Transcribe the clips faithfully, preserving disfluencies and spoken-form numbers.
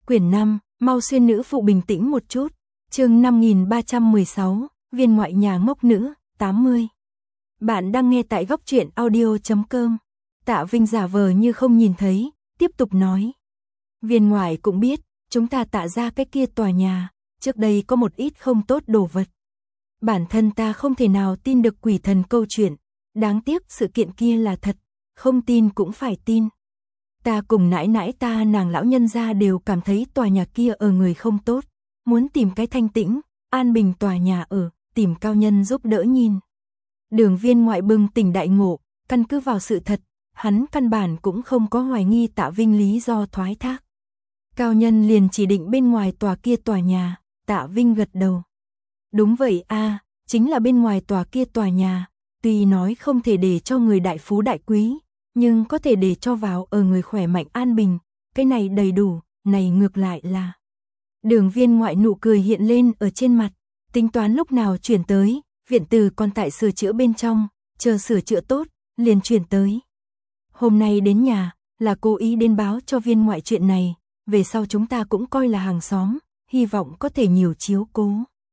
Quyển năm, mau xuyên nữ phụ bình tĩnh một chút. Chương năm nghìn ba trăm mười sáu, viên ngoại nhà ngốc nữ, tám mươi. Bạn đang nghe tại góc truyện audio chấm com. Tạ Vinh giả vờ như không nhìn thấy, tiếp tục nói. Viên ngoại cũng biết, chúng ta Tạ ra cái kia tòa nhà, trước đây có một ít không tốt đồ vật. Bản thân ta không thể nào tin được quỷ thần câu chuyện, đáng tiếc sự kiện kia là thật, không tin cũng phải tin. Ta cùng nãi nãi ta nàng lão nhân gia đều cảm thấy tòa nhà kia ở người không tốt, muốn tìm cái thanh tĩnh, an bình tòa nhà ở, tìm cao nhân giúp đỡ nhìn. Đường viên ngoại bừng tỉnh đại ngộ, căn cứ vào sự thật, hắn căn bản cũng không có hoài nghi Tạ Vinh lý do thoái thác. Cao nhân liền chỉ định bên ngoài tòa kia tòa nhà, Tạ Vinh gật đầu. Đúng vậy a, chính là bên ngoài tòa kia tòa nhà, tuy nói không thể để cho người đại phú đại quý, nhưng có thể để cho vào ở người khỏe mạnh an bình, cái này đầy đủ, này ngược lại là. Đường viên ngoại nụ cười hiện lên ở trên mặt, tính toán lúc nào chuyển tới, viện từ còn tại sửa chữa bên trong, chờ sửa chữa tốt, liền chuyển tới. Hôm nay đến nhà, là cố ý đến báo cho viên ngoại chuyện này, về sau chúng ta cũng coi là hàng xóm, hy vọng có thể nhiều chiếu cố.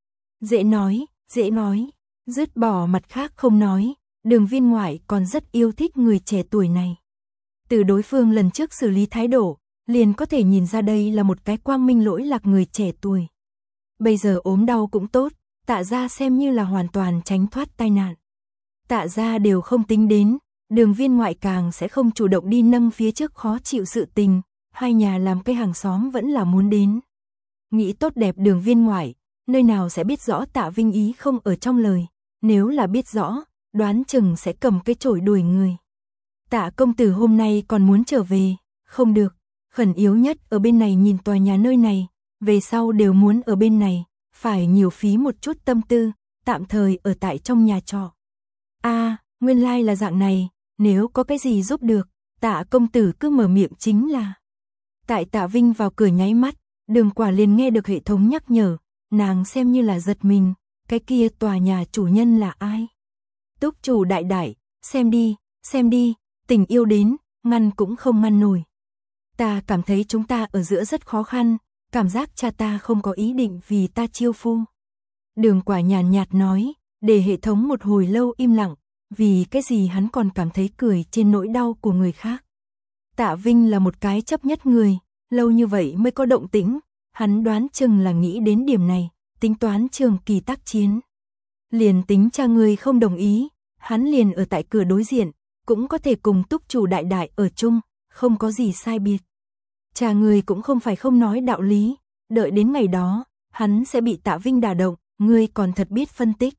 Dễ nói, dễ nói, dứt bỏ mặt khác không nói, đường viên ngoại còn rất yêu thích người trẻ tuổi này. Từ đối phương lần trước xử lý thái độ, liền có thể nhìn ra đây là một cái quang minh lỗi lạc người trẻ tuổi. Bây giờ ốm đau cũng tốt, Tạ ra xem như là hoàn toàn tránh thoát tai nạn. Tạ ra đều không tính đến, đường viên ngoại càng sẽ không chủ động đi nâng phía trước khó chịu sự tình, hai nhà làm cái hàng xóm vẫn là muốn đến. Nghĩ tốt đẹp đường viên ngoại, nơi nào sẽ biết rõ Tạ Vinh ý không ở trong lời, nếu là biết rõ, đoán chừng sẽ cầm cái chổi đuổi người. Tạ công tử hôm nay còn muốn trở về, không được, khẩn yếu nhất ở bên này nhìn tòa nhà nơi này, về sau đều muốn ở bên này, phải nhiều phí một chút tâm tư, tạm thời ở tại trong nhà trọ. A, à, nguyên lai là dạng này, nếu có cái gì giúp được, Tạ công tử cứ mở miệng chính là. Tại Tạ Vinh vào cửa nháy mắt, Đường Quả liền nghe được hệ thống nhắc nhở, nàng xem như là giật mình, cái kia tòa nhà chủ nhân là ai? Túc chủ đại đại, xem đi, xem đi, tình yêu đến, ngăn cũng không ngăn nổi. Ta cảm thấy chúng ta ở giữa rất khó khăn, cảm giác cha ta không có ý định vì ta chiêu phu. Đường Quả nhàn nhạt nói, để hệ thống một hồi lâu im lặng, vì cái gì hắn còn cảm thấy cười trên nỗi đau của người khác. Tạ Vinh là một cái chấp nhất người, lâu như vậy mới có động tĩnh, hắn đoán chừng là nghĩ đến điểm này, tính toán trường kỳ tác chiến. Liền tính cha người không đồng ý, hắn liền ở tại cửa đối diện, cũng có thể cùng túc chủ đại đại ở chung, không có gì sai biệt. Cha người cũng không phải không nói đạo lý, đợi đến ngày đó, hắn sẽ bị Tạ Vinh đả động, ngươi còn thật biết phân tích.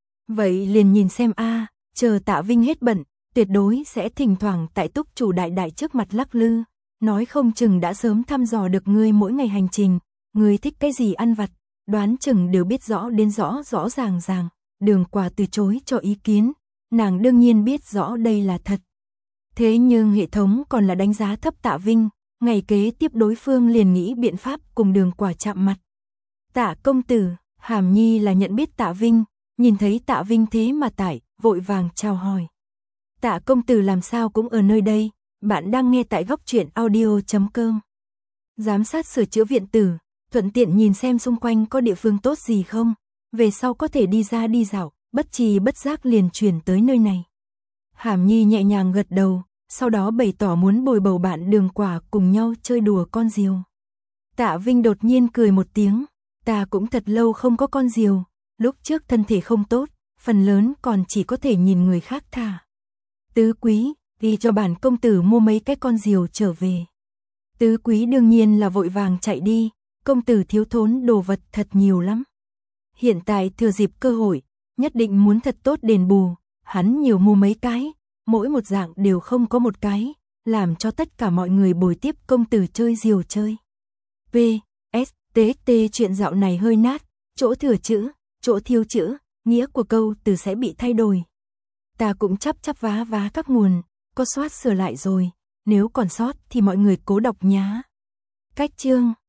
Vậy liền nhìn xem a, chờ Tạ Vinh hết bận, tuyệt đối sẽ thỉnh thoảng tại túc chủ đại đại trước mặt lắc lư, nói không chừng đã sớm thăm dò được ngươi mỗi ngày hành trình, ngươi thích cái gì ăn vặt, đoán chừng đều biết rõ đến rõ rõ ràng ràng. Đường Quả từ chối cho ý kiến, nàng đương nhiên biết rõ đây là thật. Thế nhưng hệ thống còn là đánh giá thấp Tạ Vinh, ngày kế tiếp đối phương liền nghĩ biện pháp cùng Đường Quả chạm mặt. Tạ công tử, Hàm Nhi là nhận biết Tạ Vinh, nhìn thấy Tạ Vinh thế mà tại, vội vàng chào hỏi. Tạ công tử làm sao cũng ở nơi đây, bạn đang nghe tại góc truyện audio chấm com. Giám sát sửa chữa viện tử, thuận tiện nhìn xem xung quanh có địa phương tốt gì không, về sau có thể đi ra đi dạo, bất trì bất giác liền chuyển tới nơi này. Hàm Nhi nhẹ nhàng gật đầu, sau đó bày tỏ muốn bồi bầu bạn Đường Quả cùng nhau chơi đùa con diều. Tạ Vinh đột nhiên cười một tiếng, ta cũng thật lâu không có con diều, lúc trước thân thể không tốt, phần lớn còn chỉ có thể nhìn người khác thả. Tứ quý, đi cho bản công tử mua mấy cái con diều trở về. Tứ quý đương nhiên là vội vàng chạy đi, công tử thiếu thốn đồ vật thật nhiều lắm. Hiện tại thừa dịp cơ hội, nhất định muốn thật tốt đền bù, hắn nhiều mua mấy cái, mỗi một dạng đều không có một cái, làm cho tất cả mọi người bồi tiếp công tử chơi diều chơi. P. S. T. T. Chuyện dạo này hơi nát, chỗ thừa chữ, chỗ thiếu chữ, nghĩa của câu từ sẽ bị thay đổi. Ta cũng chắp chắp vá vá các nguồn, có soát sửa lại rồi, nếu còn sót thì mọi người cố đọc nhá. Cách chương